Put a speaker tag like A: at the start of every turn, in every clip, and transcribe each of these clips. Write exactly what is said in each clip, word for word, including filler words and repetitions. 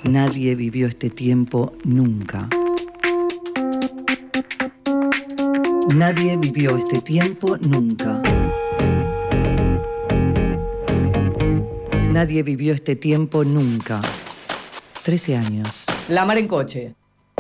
A: Nadie vivió este tiempo nunca. Nadie vivió este tiempo nunca. Nadie vivió este tiempo nunca. Trece años.
B: La mar en coche.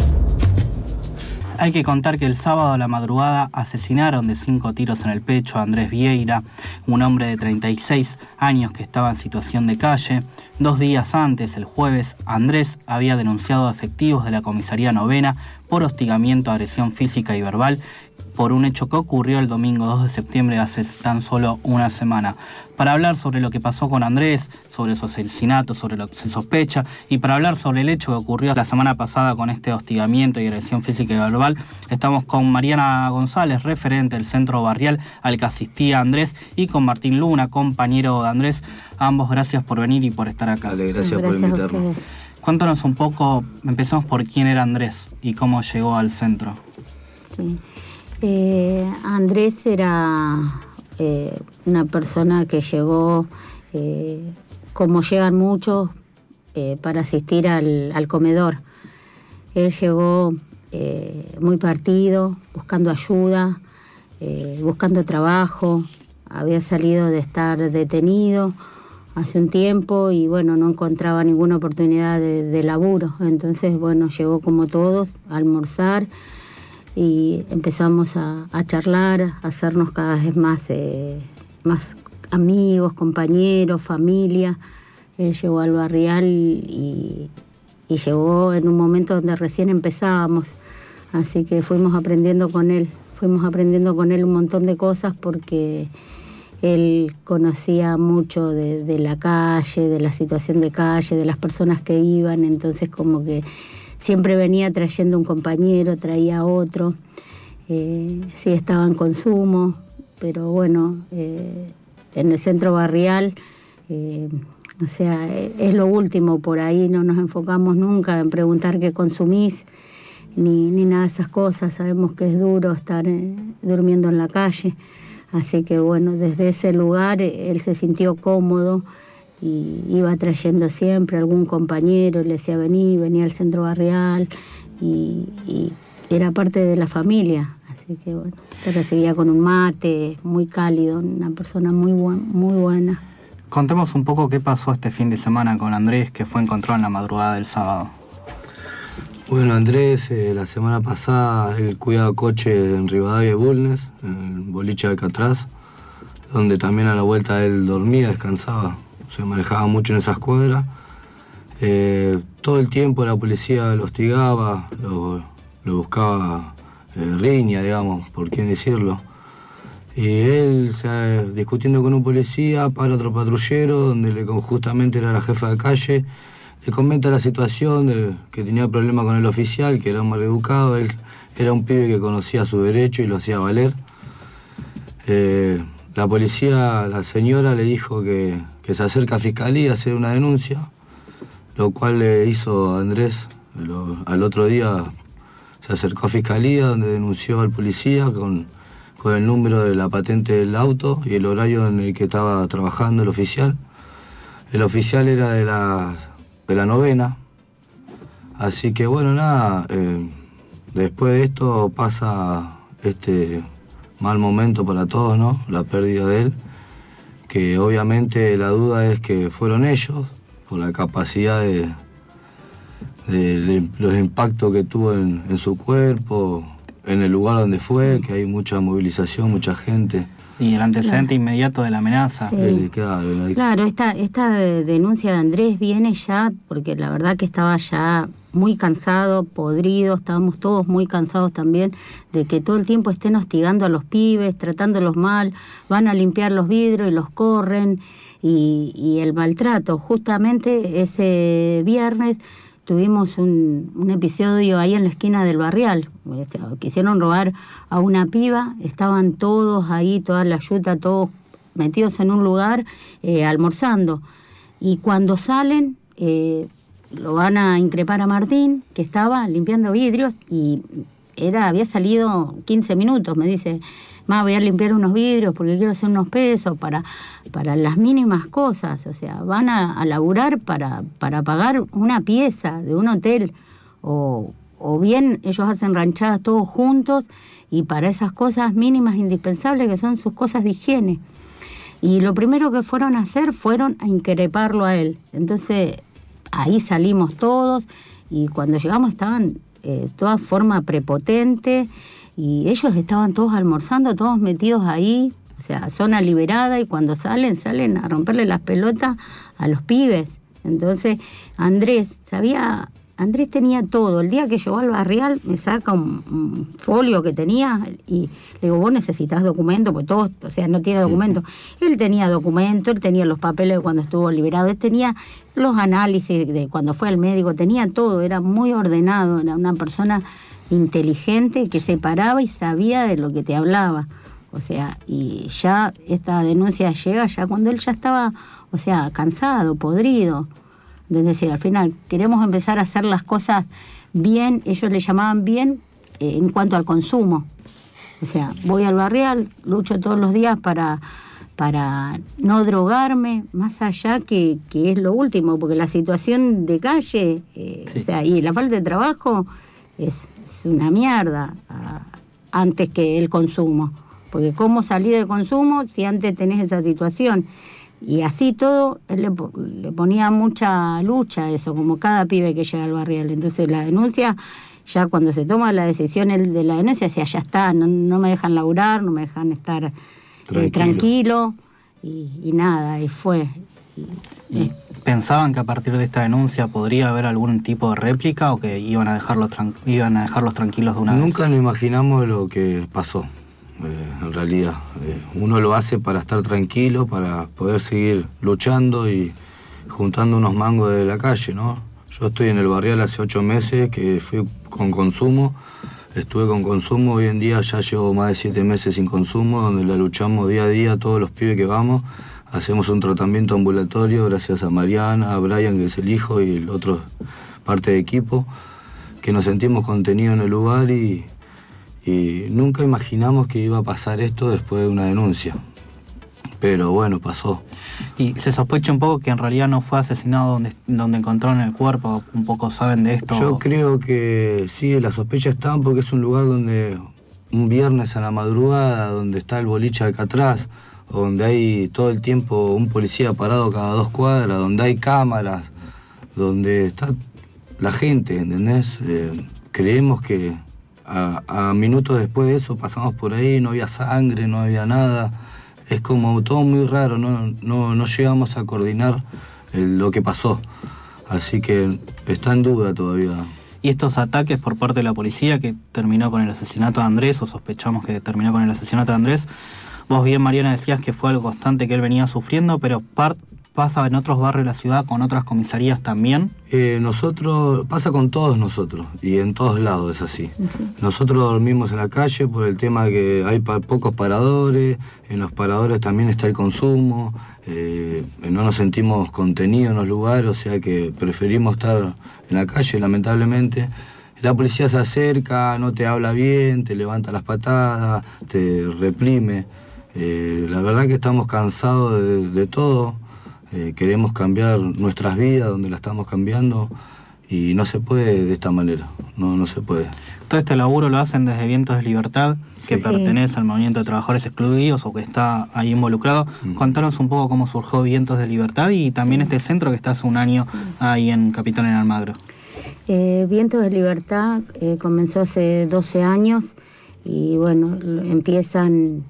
C: Hay que contar que el sábado a la madrugada asesinaron de cinco tiros en el pecho a Andrés Vieira, un hombre de treinta y seis años que estaba en situación de calle. Dos días antes, el jueves, Andrés había denunciado a efectivos de la comisaría novena por hostigamiento, agresión física y verbal por un hecho que ocurrió el domingo dos de septiembre hace tan solo una semana. Para hablar sobre lo que pasó con Andrés, sobre su asesinato, sobre lo que se sospecha, y para hablar sobre el hecho que ocurrió la semana pasada con este hostigamiento y agresión física y verbal, estamos con Mariana González, referente del centro barrial al que asistía Andrés, y con Martín Luna, compañero de Andrés. Ambos, gracias por venir y por estar acá.
D: Dale, gracias, gracias por invitarnos.
C: Cuéntanos un poco, empezamos por quién era Andrés y cómo llegó al centro.
E: Sí. Eh, Andrés era eh, una persona que llegó, eh, como llegan muchos, eh, para asistir al, al comedor. Él llegó eh, muy partido, buscando ayuda, eh, buscando trabajo. Había salido de estar detenido hace un tiempo y bueno, no encontraba ninguna oportunidad de, de laburo. Entonces, bueno, llegó como todos a almorzar. Y empezamos a, a charlar, a hacernos cada vez más, eh, más amigos, compañeros, familia. Él llegó al barrial y, y llegó en un momento donde recién empezábamos, así que fuimos aprendiendo con él, fuimos aprendiendo con él un montón de cosas porque él conocía mucho de, de la calle, de la situación de calle, de las personas que iban, entonces como que siempre venía trayendo un compañero, traía otro. Eh, sí, estaba en consumo, pero bueno, eh, en el centro barrial, eh, o sea, es lo último por ahí, no nos enfocamos nunca en preguntar qué consumís, ni, ni nada de esas cosas. Sabemos que es duro estar eh, durmiendo en la calle, así que bueno, desde ese lugar eh, él se sintió cómodo, y iba trayendo siempre algún compañero, le decía vení, venía al centro barrial y, y era parte de la familia, así que bueno, te recibía con un mate, muy cálido, una persona muy, buen, muy buena.
C: Contemos un poco qué pasó este fin de semana con Andrés, que fue encontrado en la madrugada del sábado.
D: Bueno, Andrés, eh, la semana pasada él cuidaba coche en Rivadavia y Bulnes, en el boliche de Alcatraz, donde también a la vuelta él dormía, descansaba. Se manejaba mucho en esas cuadras. Eh, todo el tiempo la policía lo hostigaba, lo, lo buscaba eh, riña, digamos, por quién decirlo. Y él, se, discutiendo con un policía, para otro patrullero, donde le, justamente era la jefa de calle, le comenta la situación, de, que tenía problemas con el oficial, que era un maleducado. Él era un pibe que conocía su derecho y lo hacía valer. Eh, la policía, la señora, le dijo que que se acerca a Fiscalía a hacer una denuncia, lo cual le hizo a Andrés. Lo, al otro día se acercó a Fiscalía, donde denunció al policía con, con el número de la patente del auto y el horario en el que estaba trabajando el oficial. El oficial era de la, de la novena, así que bueno, nada, eh, después de esto pasa este mal momento para todos, ¿no? La pérdida de él, que obviamente la duda es que fueron ellos, por la capacidad de, de, de los impactos que tuvo en, en su cuerpo, en el lugar donde fue, que hay mucha movilización, mucha gente.
C: Y el antecedente claro. inmediato de la amenaza.
E: Sí.
D: El, claro, el...
E: claro, esta, esta denuncia de Andrés viene ya, porque la verdad que estaba ya muy cansado, podrido, estábamos todos muy cansados también de que todo el tiempo estén hostigando a los pibes, tratándolos mal, van a limpiar los vidrios y los corren, y, y el maltrato. Justamente ese viernes tuvimos un, un episodio ahí en la esquina del barrial, o sea, quisieron robar a una piba, estaban todos ahí, toda la yuta, todos metidos en un lugar eh, almorzando, y cuando salen eh, lo van a increpar a Martín, que estaba limpiando vidrios, y era había salido quince minutos, me dice más voy a limpiar unos vidrios porque quiero hacer unos pesos, para, para las mínimas cosas. O sea, van a, a laburar para, para pagar una pieza de un hotel, o, o bien ellos hacen ranchadas todos juntos, y para esas cosas mínimas indispensables que son sus cosas de higiene. Y lo primero que fueron a hacer fueron a increparlo a él. Entonces ahí salimos todos, y cuando llegamos estaban eh, toda forma prepotente, y ellos estaban todos almorzando, todos metidos ahí, o sea, zona liberada, y cuando salen, salen a romperle las pelotas a los pibes. Entonces Andrés sabía, Andrés tenía todo. El día que llegó al barrial me saca un, un folio que tenía y le digo, vos necesitas documento, porque todos, o sea, no tiene documento. Él tenía documento, él tenía los papeles de cuando estuvo liberado, él tenía los análisis de cuando fue al médico, tenía todo, era muy ordenado, era una persona inteligente que se paraba y sabía de lo que te hablaba. O sea, y ya esta denuncia llega ya cuando él ya estaba, o sea, cansado, podrido. Es decir, al final queremos empezar a hacer las cosas bien, ellos le llamaban bien eh, en cuanto al consumo. O sea, voy al barrial, lucho todos los días para, para no drogarme, más allá que, que es lo último, porque la situación de calle, eh, sí. o sea, y la falta de trabajo es, es una mierda a, antes que el consumo. Porque ¿cómo salir del consumo si antes tenés esa situación? Y así todo, él le, le ponía mucha lucha a eso, como cada pibe que llega al barrial. Entonces la denuncia, ya cuando se toma la decisión de la denuncia, decía, ya está, no, no me dejan laburar, no me dejan estar tranquilo, eh, tranquilo y, y nada, y fue. Y,
C: ¿Y pensaban que a partir de esta denuncia podría haber algún tipo de réplica o que iban a dejarlos, tran- iban a dejarlos tranquilos de una
D: Nunca
C: vez?
D: Nunca nos imaginamos lo que pasó. Eh, en realidad, eh, uno lo hace para estar tranquilo, para poder seguir luchando y juntando unos mangos de la calle, ¿no? Yo estoy en el barrial hace ocho meses, que fui con consumo, estuve con consumo, hoy en día ya llevo más de siete meses sin consumo, donde la luchamos día a día, todos los pibes que vamos, hacemos un tratamiento ambulatorio, gracias a Mariana, a Brian, que es el hijo, y el otro parte de equipo, que nos sentimos contenidos en el lugar y Y nunca imaginamos que iba a pasar esto después de una denuncia. Pero bueno, pasó.
C: Y se sospecha un poco que en realidad no fue asesinado donde, donde encontraron el cuerpo. ¿Un poco saben de esto?
D: Yo creo que sí, la sospecha está porque es un lugar donde un viernes a la madrugada, donde está el boliche Alcatraz, donde hay todo el tiempo un policía parado cada dos cuadras, donde hay cámaras, donde está la gente, ¿entendés? Eh, creemos que A, a minutos después de eso pasamos por ahí, no había sangre, no había nada. Es como todo muy raro, no, no, no llegamos a coordinar el, lo que pasó. Así que está en duda todavía.
C: ¿Y estos ataques por parte de la policía que terminó con el asesinato de Andrés, o sospechamos que terminó con el asesinato de Andrés? Vos bien, Mariana, decías que fue algo constante que él venía sufriendo, pero par- ¿pasa en otros barrios de la ciudad, con otras comisarías también?
D: Eh, nosotros, pasa con todos nosotros, y en todos lados es así. Sí. Nosotros dormimos en la calle por el tema de que hay pa- pocos paradores, en los paradores también está el consumo, eh, no nos sentimos contenidos en los lugares, o sea que preferimos estar en la calle, lamentablemente. La policía se acerca, no te habla bien, te levanta las patadas, te reprime. Eh, la verdad que estamos cansados de, de todo. Eh, queremos cambiar nuestras vidas donde la estamos cambiando y no se puede de esta manera, no, no se puede.
C: Todo este laburo lo hacen desde Vientos de Libertad, que
E: sí,
C: pertenece
E: sí.
C: al Movimiento de Trabajadores Excluidos o que está ahí involucrado. Mm. Contanos un poco cómo surgió Vientos de Libertad y también sí. este centro que está hace un año sí. ahí en Capitán en Almagro.
E: Eh, Vientos de Libertad eh, comenzó hace doce años y bueno, empiezan...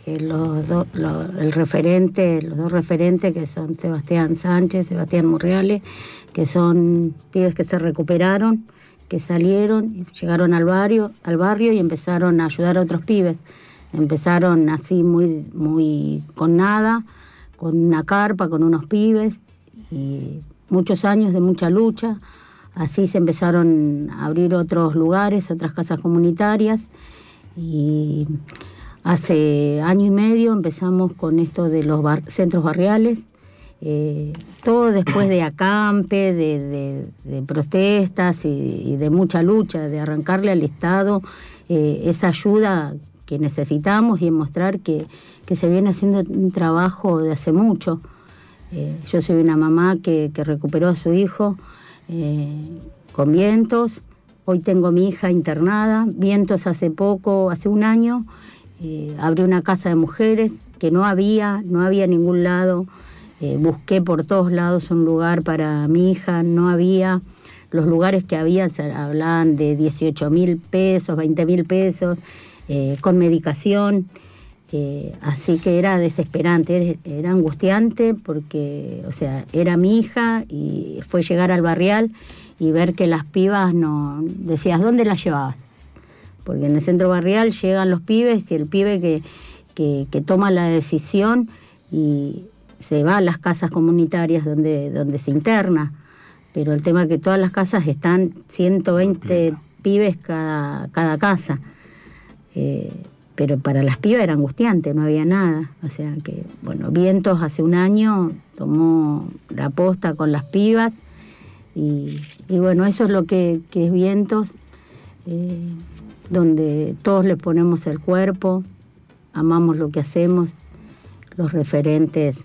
E: Los do, los, el referente, los dos referentes que son Sebastián Sánchez, Sebastián Murriales, que son pibes que se recuperaron, que salieron, llegaron al barrio, al barrio y empezaron a ayudar a otros pibes. Empezaron así muy, muy con nada, con una carpa, con unos pibes, y muchos años de mucha lucha. Así se empezaron a abrir otros lugares, otras casas comunitarias, y hace año y medio empezamos con esto de los bar- centros barriales, eh, todo después de acampe, de, de, de protestas y, y de mucha lucha, de arrancarle al Estado eh, esa ayuda que necesitamos y en mostrar que, que se viene haciendo un trabajo de hace mucho. Eh, yo soy una mamá que, que recuperó a su hijo eh, con Vientos. Hoy tengo a mi hija internada. Vientos hace poco, hace un año, eh, abrió una casa de mujeres que no había, no había en ningún lado. Eh, busqué por todos lados un lugar para mi hija, no había. Los lugares que había se hablaban de dieciocho mil pesos, veinte mil pesos, eh, con medicación. Eh, así que era desesperante, era, era angustiante porque, o sea, era mi hija y fue llegar al barrial y ver que las pibas no... Decías, ¿dónde las llevabas? Porque en el centro barrial llegan los pibes y el pibe que, que, que toma la decisión y se va a las casas comunitarias donde, donde se interna. Pero el tema es que todas las casas están ciento veinte pibes cada, cada casa. Eh, pero para las pibas era angustiante, no había nada. O sea que, bueno, Vientos hace un año tomó la posta con las pibas y, y bueno, eso es lo que, que es Vientos, eh, donde todos le ponemos el cuerpo, amamos lo que hacemos, los referentes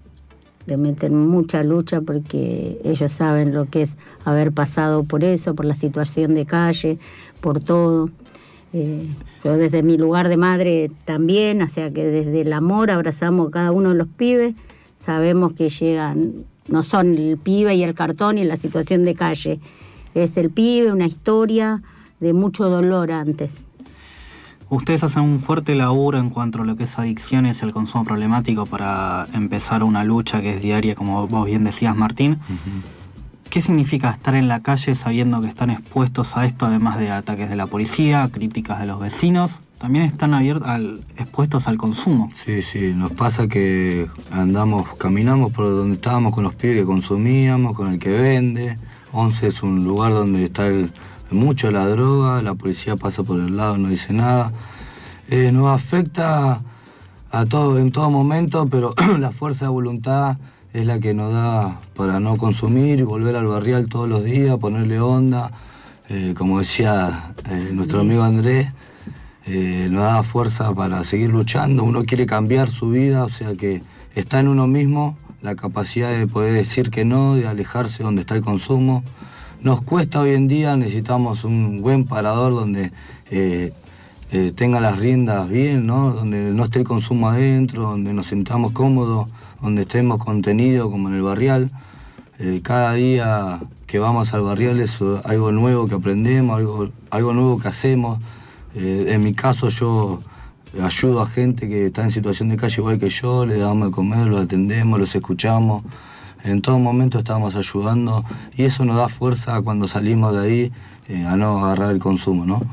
E: le meten mucha lucha porque ellos saben lo que es haber pasado por eso, por la situación de calle, por todo. Eh, yo desde mi lugar de madre también, o sea que desde el amor abrazamos a cada uno de los pibes, sabemos que llegan, no son el pibe y el cartón y la situación de calle, es el pibe, una historia de mucho dolor antes.
C: Ustedes hacen un fuerte laburo en cuanto a lo que es adicciones y el consumo problemático para empezar una lucha que es diaria, como vos bien decías, Martín. Uh-huh. ¿Qué significa estar en la calle sabiendo que están expuestos a esto, además de ataques de la policía, críticas de los vecinos? También están abiertos al, expuestos al consumo.
D: Sí, sí, nos pasa que andamos, caminamos por donde estábamos con los pibes que consumíamos, con el que vende. Once es un lugar donde está el... mucho la droga, la policía pasa por el lado, no dice nada. Eh, nos afecta a todo, en todo momento, pero la fuerza de voluntad es la que nos da para no consumir, volver al barrial todos los días, ponerle onda. Eh, como decía eh, nuestro amigo Andrés, eh, nos da fuerza para seguir luchando. Uno quiere cambiar su vida, o sea que está en uno mismo la capacidad de poder decir que no, de alejarse donde está el consumo. Nos cuesta hoy en día, necesitamos un buen parador donde eh, eh, tenga las riendas bien, ¿no? Donde no esté el consumo adentro, donde nos sintamos cómodos, donde estemos contenidos como en el barrial. Eh, cada día que vamos al barrial es algo nuevo que aprendemos, algo, algo nuevo que hacemos. Eh, en mi caso yo ayudo a gente que está en situación de calle igual que yo, le damos de comer, los atendemos, los escuchamos. En todo momento estamos ayudando y eso nos da fuerza cuando salimos de ahí eh, a no agarrar el consumo, ¿no?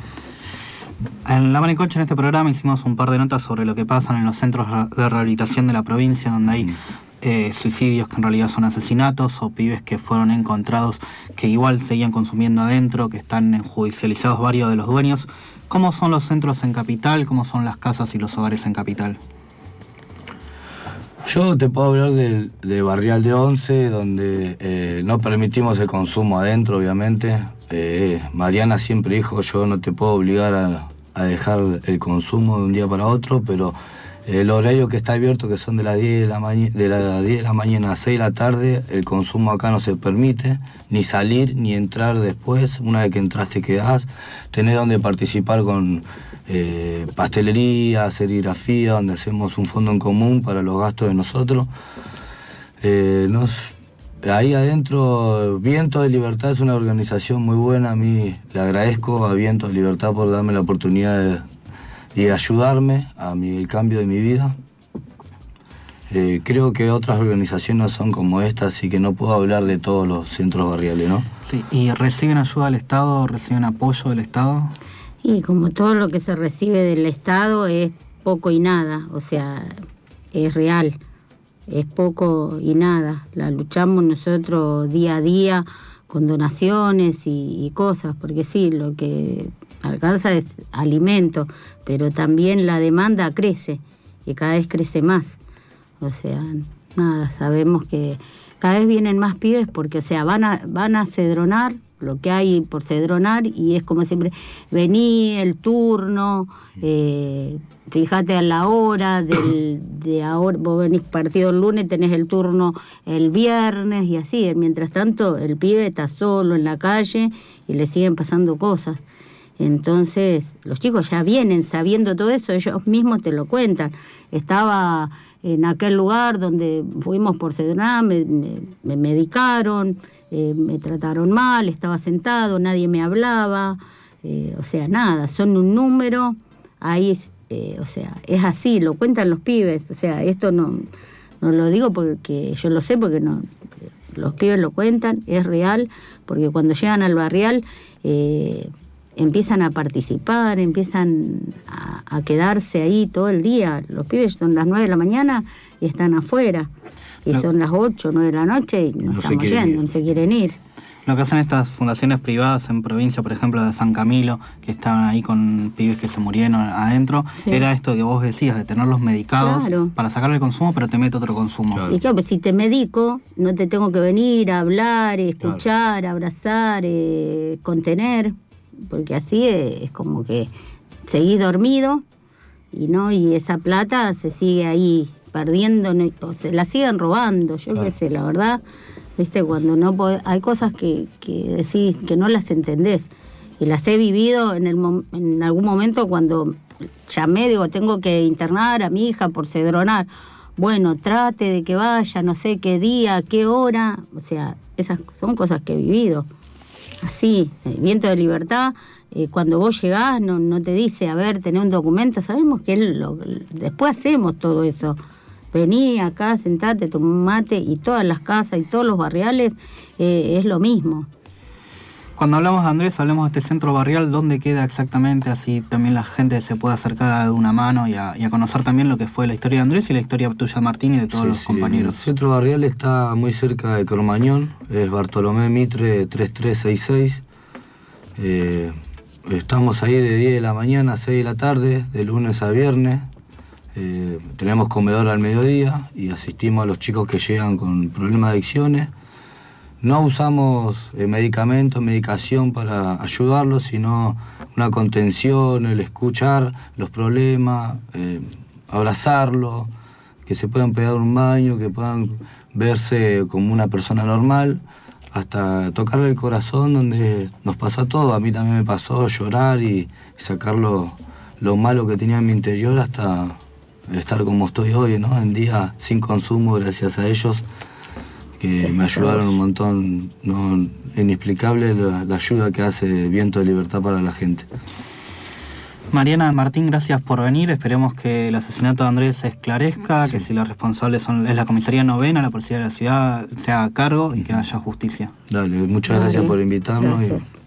C: En La Maricocha, en este programa, hicimos un par de notas sobre lo que pasa en los centros de rehabilitación de la provincia, donde hay eh, suicidios que en realidad son asesinatos o pibes que fueron encontrados que igual seguían consumiendo adentro, que están judicializados varios de los dueños. ¿Cómo son los centros en Capital? ¿Cómo son las casas y los hogares en Capital?
D: Yo te puedo hablar del, de Barrial de Once, donde eh, no permitimos el consumo adentro, obviamente. Eh, Mariana siempre dijo, yo no te puedo obligar a, a dejar el consumo de un día para otro, pero el horario que está abierto, que son de las diez de la, maña, de las diez de la mañana a seis de la tarde, el consumo acá no se permite, ni salir, ni entrar después. Una vez que entraste quedás, tenés donde participar con... Eh, pastelería, serigrafía, donde hacemos un fondo en común para los gastos de nosotros. Eh, nos, ahí adentro, Viento de Libertad es una organización muy buena. A mí le agradezco a Viento de Libertad por darme la oportunidad de, de ayudarme a mi, el cambio de mi vida. Eh, creo que otras organizaciones son como esta, así que no puedo hablar de todos los centros barriales, ¿no?
C: Sí, ¿y reciben ayuda del Estado, reciben apoyo del Estado?
E: Y como todo lo que se recibe del Estado es poco y nada, o sea, es real, es poco y nada. La luchamos nosotros día a día con donaciones y, y cosas, porque sí, lo que alcanza es alimento, pero también la demanda crece y cada vez crece más. O sea, nada, sabemos que cada vez vienen más pibes porque, o sea, van a, van a cedronar lo que hay por cedronar, y es como siempre, vení, el turno, eh, fíjate a la hora del, de ahora, vos venís partido el lunes, tenés el turno el viernes, y así. Mientras tanto, el pibe está solo en la calle y le siguen pasando cosas. Entonces, los chicos ya vienen sabiendo todo eso, ellos mismos te lo cuentan. Estaba en aquel lugar donde fuimos por cedronar, me, me, me medicaron, eh, me trataron mal, estaba sentado, nadie me hablaba, eh, o sea, nada, son un número, ahí, eh, o sea, es así, lo cuentan los pibes, o sea, esto no, no lo digo porque yo lo sé, porque no, los pibes lo cuentan, es real, porque cuando llegan al barrial, eh, empiezan a participar, empiezan a, a quedarse ahí todo el día. Los pibes son las nueve de la mañana y están afuera. Y no. Son las ocho, nueve de la noche y no, no estamos yendo, ir. no se quieren ir.
C: Lo que hacen estas fundaciones privadas en provincia, por ejemplo, de San Camilo, que estaban ahí con pibes que se murieron adentro, sí. Era esto que vos decías, de tenerlos medicados, claro, para sacarle el consumo, pero te mete otro consumo.
E: Claro. Y claro, pues si te medico, no te tengo que venir a hablar, escuchar, claro, abrazar, eh, contener, porque así es, es como que seguís dormido y no, y esa plata se sigue ahí perdiendo, no, o se la siguen robando, yo claro. qué sé, la verdad, viste, cuando no podés, hay cosas que, que decís que no las entendés, y las he vivido en, el, en algún momento cuando llamé, digo, tengo que internar a mi hija por cedronar, bueno, trate de que vaya, no sé qué día, qué hora, o sea, esas son cosas que he vivido. Así, el viento de libertad, eh, cuando vos llegás no, no te dice, a ver, tenés un documento, sabemos que él lo, después hacemos todo eso. Vení acá, sentate, tomá un mate, y todas las casas y todos los barriales eh, es lo mismo.
C: Cuando hablamos de Andrés, hablamos de este centro barrial, ¿dónde queda exactamente? Así también la gente se puede acercar de una mano y a, y a conocer también lo que fue la historia de Andrés y la historia tuya, Martín, y de todos sí, los sí. compañeros.
D: El centro barrial está muy cerca de Cromañón, es Bartolomé Mitre tres tres seis seis. Eh, estamos ahí de diez de la mañana a seis de la tarde, de lunes a viernes. Eh, tenemos comedor al mediodía y asistimos a los chicos que llegan con problemas de adicciones. No usamos eh, medicamentos, medicación para ayudarlos, sino una contención, el escuchar los problemas, eh, abrazarlos, que se puedan pegar un baño, que puedan verse como una persona normal, hasta tocarle el corazón donde nos pasa todo. A mí también me pasó llorar y sacar lo, lo malo que tenía en mi interior hasta estar como estoy hoy, ¿no? En día sin consumo, gracias a ellos, que me ayudaron un montón, no, inexplicable la, la ayuda que hace Viento de Libertad para la gente.
C: Mariana, Martín, gracias por venir. Esperemos que el asesinato de Andrés se esclarezca, sí. que si los responsables son es la comisaría novena, la policía de la ciudad, se haga cargo y que haya justicia.
D: Dale, muchas Dale. gracias por invitarnos.
E: Gracias. Y